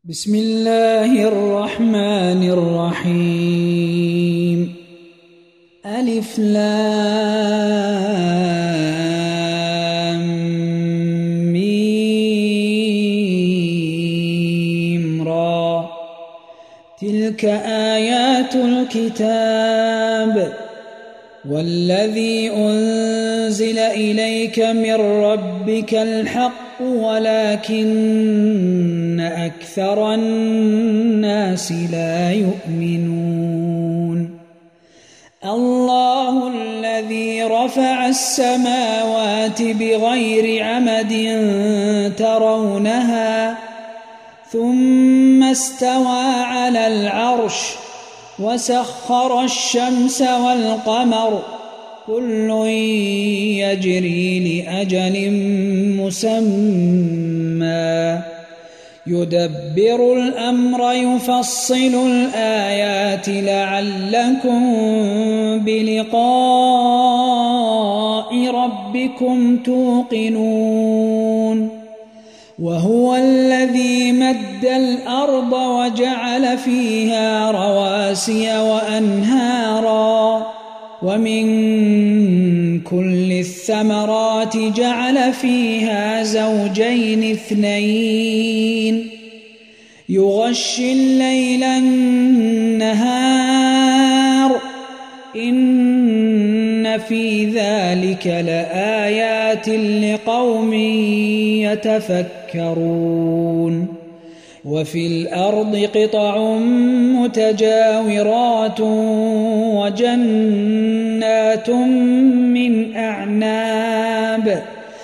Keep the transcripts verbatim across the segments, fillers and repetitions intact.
بسم الله الرحمن الرحيم ألف لام ميم را تلك آيات الكتاب والذي أنزل إليك من ربك الحق ولكن أكثر الناس لا يؤمنون الله الذي رفع السماوات بغير عمد ترونها ثم استوى على العرش وسخر الشمس والقمر كل يجري لأجل مسمى يدبر الأمر يفصل الآيات لعلكم بلقاء ربكم توقنون وهو الذي مد الأرض وجعل فيها رواسي وأنهارا ومن كل الثمرات جعل فيها زوجين اثنين يغشي الليل النهار إن في ذلك لآيات لقوم يتفكرون وفي الأرض قطع متجاورات وجنات من أعناب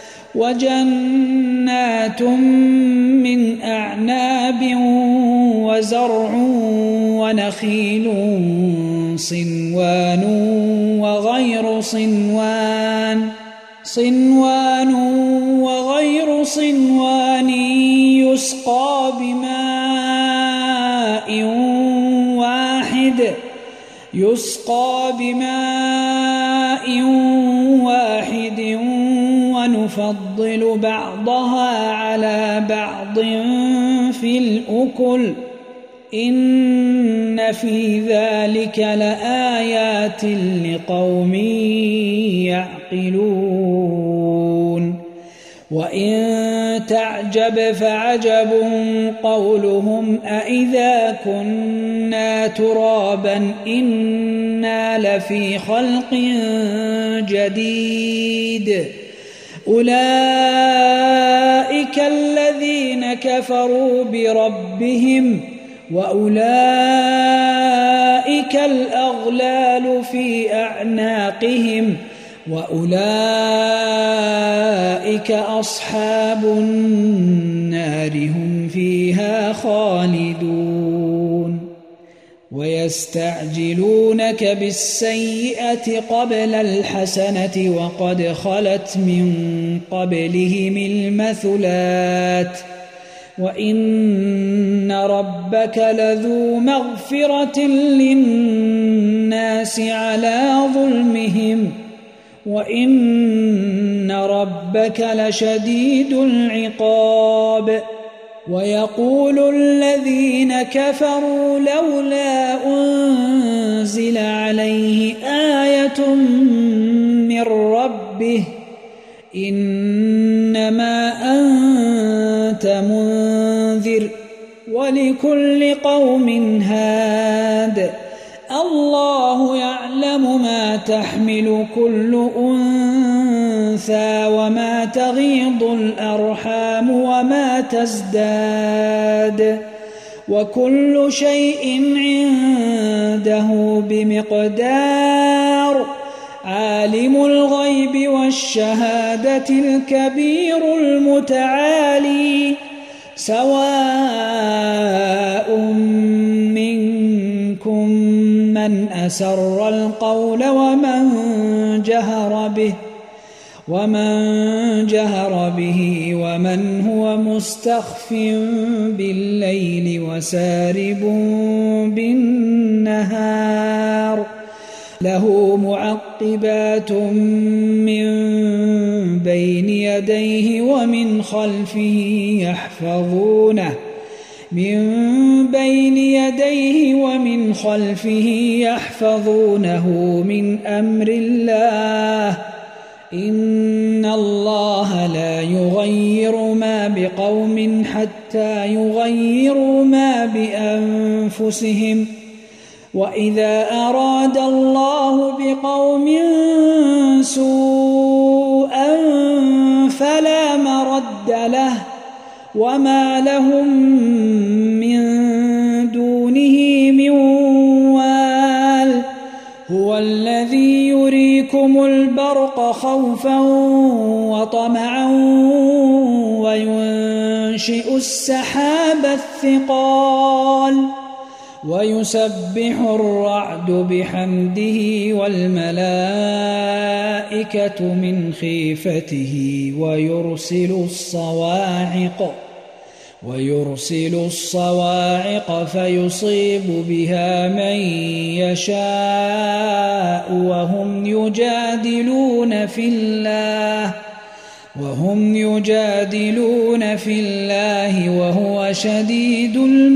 وجنات من أعناب وزرع ونخيل صنوان وغير صنوان صنوان وغير صنوان يسقى بماء واحد يسقى بماء واحد ونفضل بعضها على بعض في الأكل إن في ذلك لآيات لقوم يعقلون وإن تعجب فعجب قولهم أإذا كنا ترابا إنا لفي خلق جديد أولئك الذين كفروا بربهم وأولئك الأغلال في أعناقهم وأولئك أصحاب النار هم فيها خالدون ويستعجلونك بالسيئة قبل الحسنة وقد خلت من قبلهم المثلات وإن ربك لذو مغفرة للناس على ظلمهم وإن ربك لشديد العقاب ويقول الذين كفروا لولا أنزل عليه آية من ربه إنما أنت منذر ولكل قوم هاد الله يعلم ما تحمل كل أنثى وما تغيض الأرحام وما تزداد وكل شيء عنده بمقدار عالم الغيب والشهادة الكبير المتعالي سواء منكم من أسر القول ومن جهر به ومن جهر به ومن هو مستخف بالليل وسارب بالنهار له معقبات من بين يديه ومن خلفه يحفظونه من بين يديه ومن خلفه يحفظونه من أمر الله إن الله لا يغير ما بقوم حتى يغيروا ما بأنفسهم وإذا أراد الله بقوم سوءا فلا مرد له وما لهم من دونه من وال هو الذي يريكم البرق خوفا وطمعا وينشئ السحاب الثقال ويسبح الرعد بحمده والملائكة من خيفته ويرسل الصواعق ويرسل الصواعق فيصيب بها من يشاء وهم يجادلون في الله وهم يجادلون في الله وهو شديد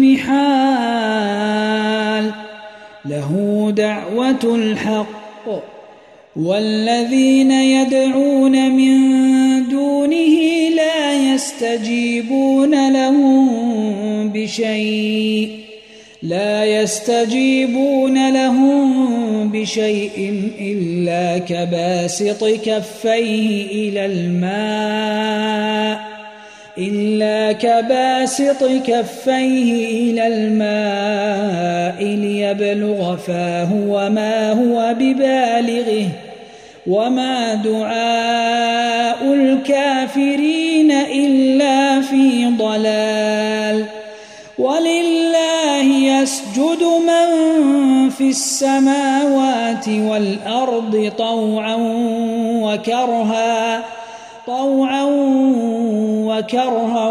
المحال له دعوة الحق والذين يدعون من دونه لا يستجيبون لهم بشيء لا يستجيبون لهم بشيء إلا كباسط كفيه إلى الماء إلا كباسط كفيه إلى الماء ليبلغ فاه وما هو ببالغه وما دعاء الكافرين إلا في ضلال ولله يسجد من في السماوات والأرض طوعا وكرها طوعا وكرها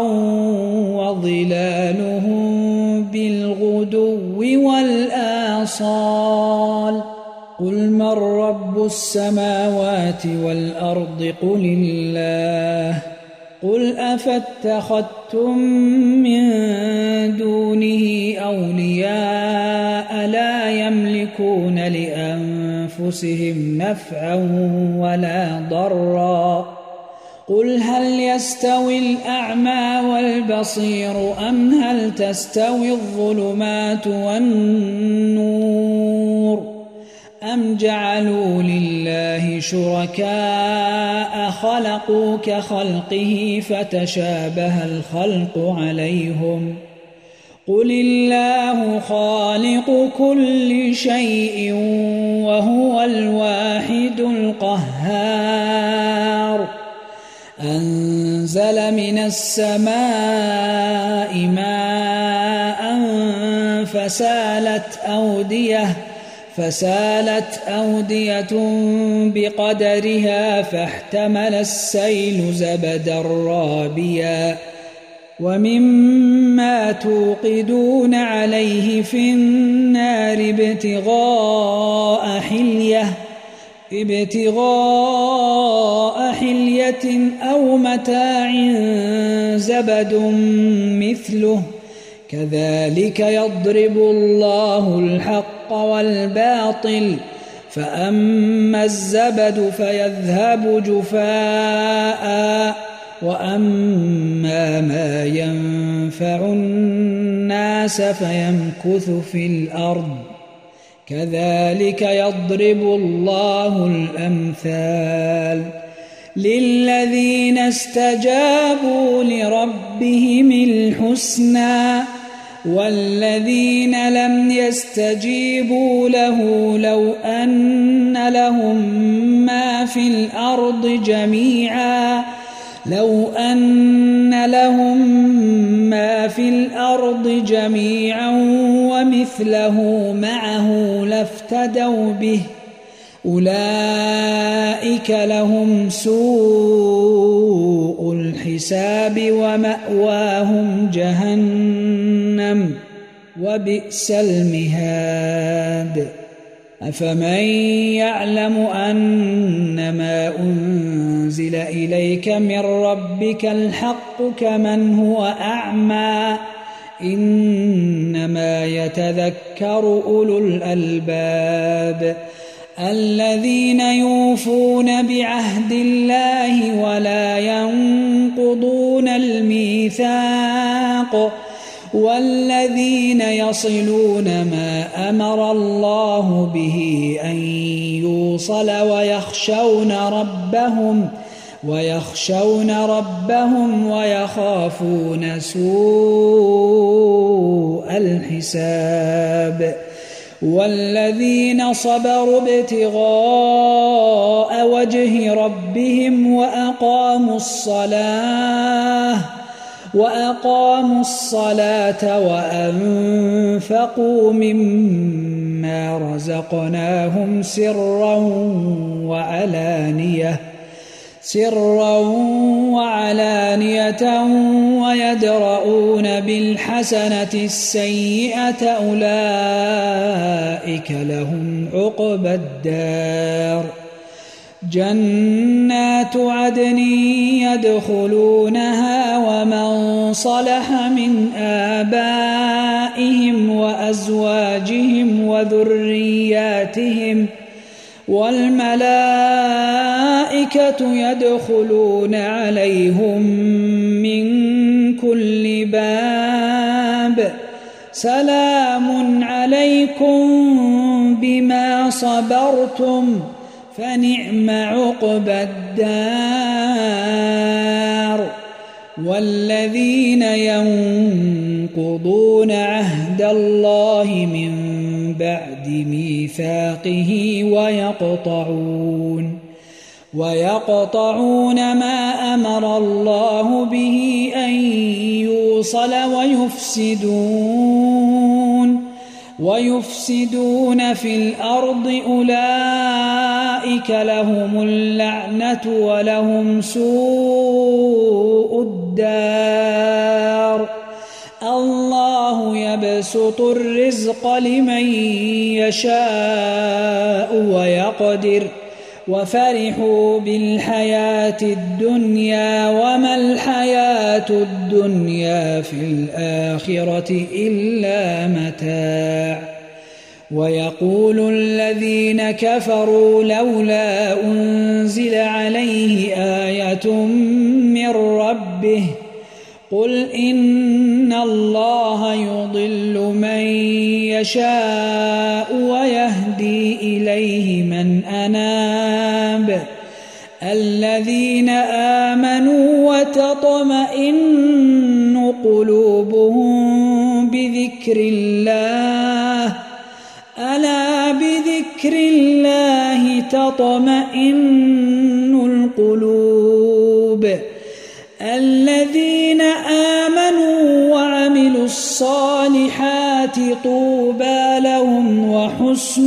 وظلالهم بالغدو والآصال قل من رب السماوات والأرض قل الله قل أفاتخذتم من دونه أولياء لا يملكون لأنفسهم نفعا ولا ضرا قل هل يستوي الأعمى والبصير أم هل تستوي الظلمات والنور أم جعلوا لله شركاء خلقوا كخلقه فتشابه الخلق عليهم قل الله خالق كل شيء وهو الواحد القهار أنزل من السماء ماء فسالت أودية فسالت أودية بقدرها فاحتمل السيل زبدا رابيا ومما توقدون عليه في النار ابتغاء حلية ابتغاء حلية أو متاع زبد مثله كذلك يضرب الله الحق والباطل فأما الزبد فيذهب جفاء وأما ما ينفع الناس فيمكث في الأرض كذلك يضرب الله الأمثال للذين استجابوا لربهم الحسنى والذين لم يستجيبوا له لو أن لهم ما في الأرض جميعا لو أن لهم ما في الأرض جميعا ومثله معه لافتدوا به أولئك لهم سوء الحساب ومأواهم جهنم وبئس المهاد أفمن يعلم أنما أنزل إليك من ربك الحق كمن هو أعمى إنما يتذكر أولو الألباب الذين يوفون بعهد الله ولا ينقضون الميثاق والذين يصلون ما أمر الله به أن يوصل ويخشون ربهم ويخشون ربهم ويخافون سوء الحساب والذين صبروا ابتغاء وجه ربهم وأقاموا الصلاة وأقاموا الصلاة وأنفقوا مما رزقناهم سرا وعلانية سرا وعلانية ويدرؤون بالحسنة السيئة أولئك لهم عقبى الدار جنات عدن يدخلونها ومن صلح من آبائهم وأزواجهم وذرياتهم والملائكة يدخلون عليهم من كل باب سلام عليكم بما صبرتم فنعم عقبى الدار والذين ينقضون عهد الله من بعد ميثاقه ويقطعون ويقطعون ما أمر الله به أن يوصل ويفسدون ويفسدون في الأرض أولئك لهم اللعنة ولهم سوء الدار الله يبسط الرزق لمن يشاء ويقدر وفرحوا بالحياة الدنيا وما الحياة الدنيا في الآخرة إلا متاع ويقول الذين كفروا لولا أنزل عليه آية من ربه قل إن الله يضل من يشاء ويهدي إليه من أناب الذين آمنوا وتطمئن قلوبهم بذكر الله ألا بذكر الله تطمئن القلوب الذين آمنوا وعملوا الصالحات طوبى لهم وحسن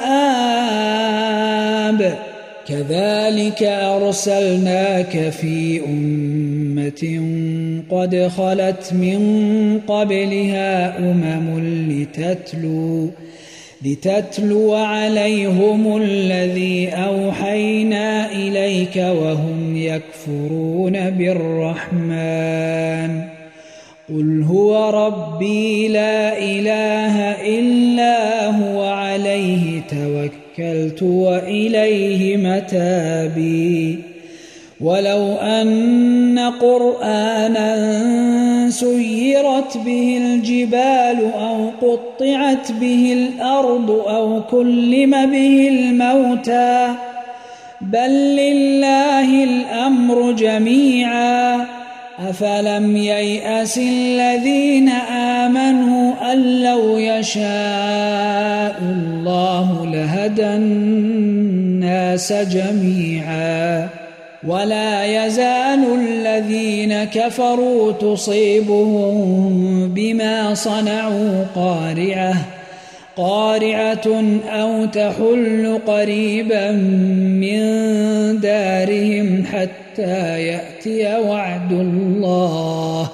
مآب كذلك أرسلناك في أمة قد خلت من قبلها أمم لتتلو لتتلو عليهم الذي أوحينا إليك وهم يكفرون بالرحمن قل هو ربي لا إله إلا هو عليه توكلت وإليه متابي ولو أن قرآنا سيرت به الجبال أو قطعت به الأرض أو كلم به الموتى بل لله الأمر جميعا أفلم ييأس الذين آمنوا أن لو يشاء الله لهدى الناس جميعا ولا يزال الذين كفروا تصيبهم بما صنعوا قارعة قارعة أو تحل قريبا من دارهم حتى يأتي وعد الله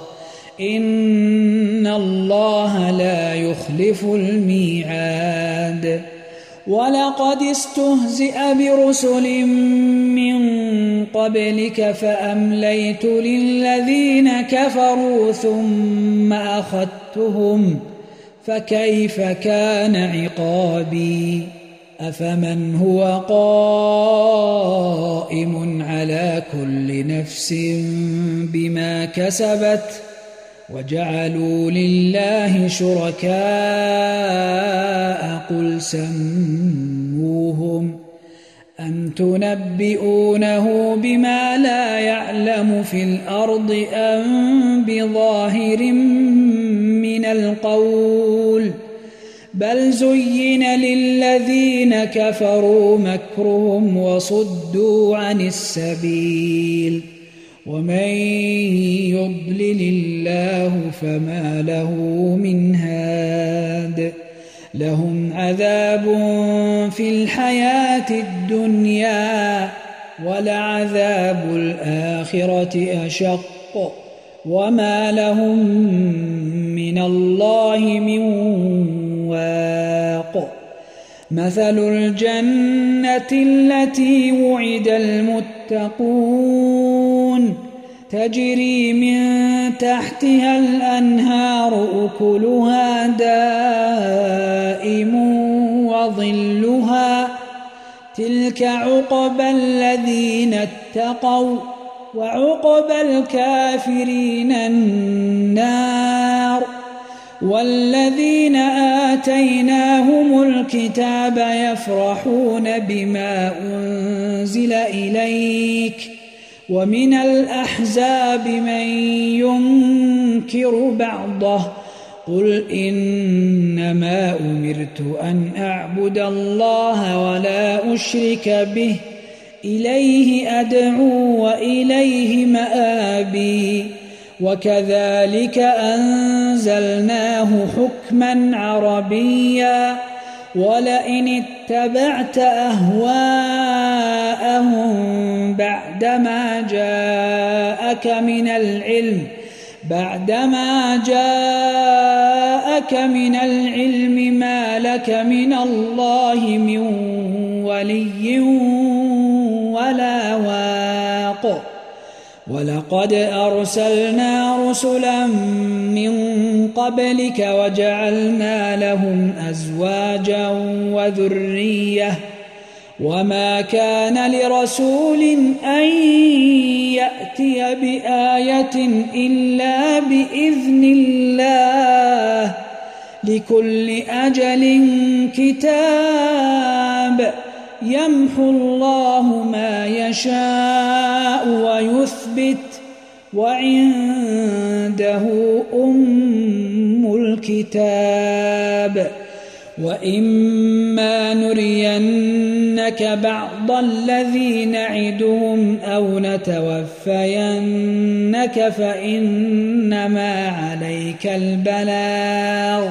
إن الله لا يخلف الميعاد ولقد استهزئ برسل من قبلك فأمليت للذين كفروا ثم أخذتهم فكيف كان عقابي أفمن هو قائم على كل نفس بما كسبت وجعلوا لله شركاء قل سموهم أم تنبئونه بما لا يعلم في الأرض أم بظاهر من القول بل زين للذين كفروا مكرهم وصدوا عن السبيل ومن يضلل الله فما له من هاد لهم عذاب في الحياة الدنيا ولعذاب الآخرة أشق وما لهم من الله من واق مثل الجنة التي وعد المتقون تجري من تحتها الأنهار أكلها دائم وظلها تلك عقبى الذين اتقوا وعقبى الكافرين النار والذين آتيناهم الكتاب يفرحون بما أنزل إليك ومن الأحزاب من ينكر بعضه قل إنما أمرت أن أعبد الله ولا أشرك به إليه أدعو وإليه مآبي وكذلك أنزلناه حكما عربيا ولئن اتبعت أهواءهم بعدما جاءك من العلم بعدما جاءك من العلم ما لك من الله من ولي ولا واق ولقد أرسلنا رسلا من قبلك وجعلنا لهم أزواجا وذرية وما كان لرسول أن يأتي بآية إلا بإذن الله لكل أجل كتاب يمحو الله ما يشاء ويثبت وعنده أم الكتاب وإما نرينك بعض الذي نعدهم أو نتوفينك فإنما عليك البلاغ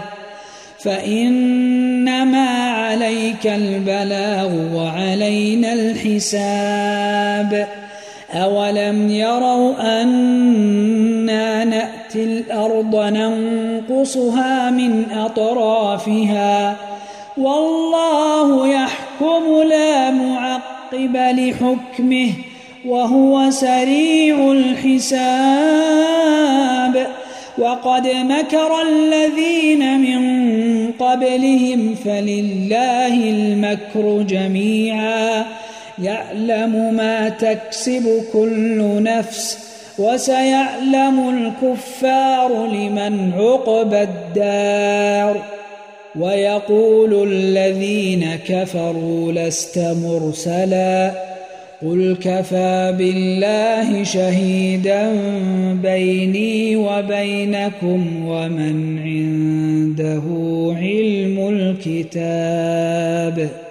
فإنما عليك البلاغ وعلينا الحساب أولم يروا أنا نأتي الأرض ننقصها من أطرافها والله يحكم لا معقب لحكمه وهو سريع الحساب وقد مكر الذين من قبلهم فلله المكر جميعا يعلم ما تكسب كل نفس وسيعلم الكفار لمن عقبى الدار ويقول الذين كفروا لست مرسلا قل كفى بالله شهيدا بيني وبينكم ومن عنده علم الكتاب.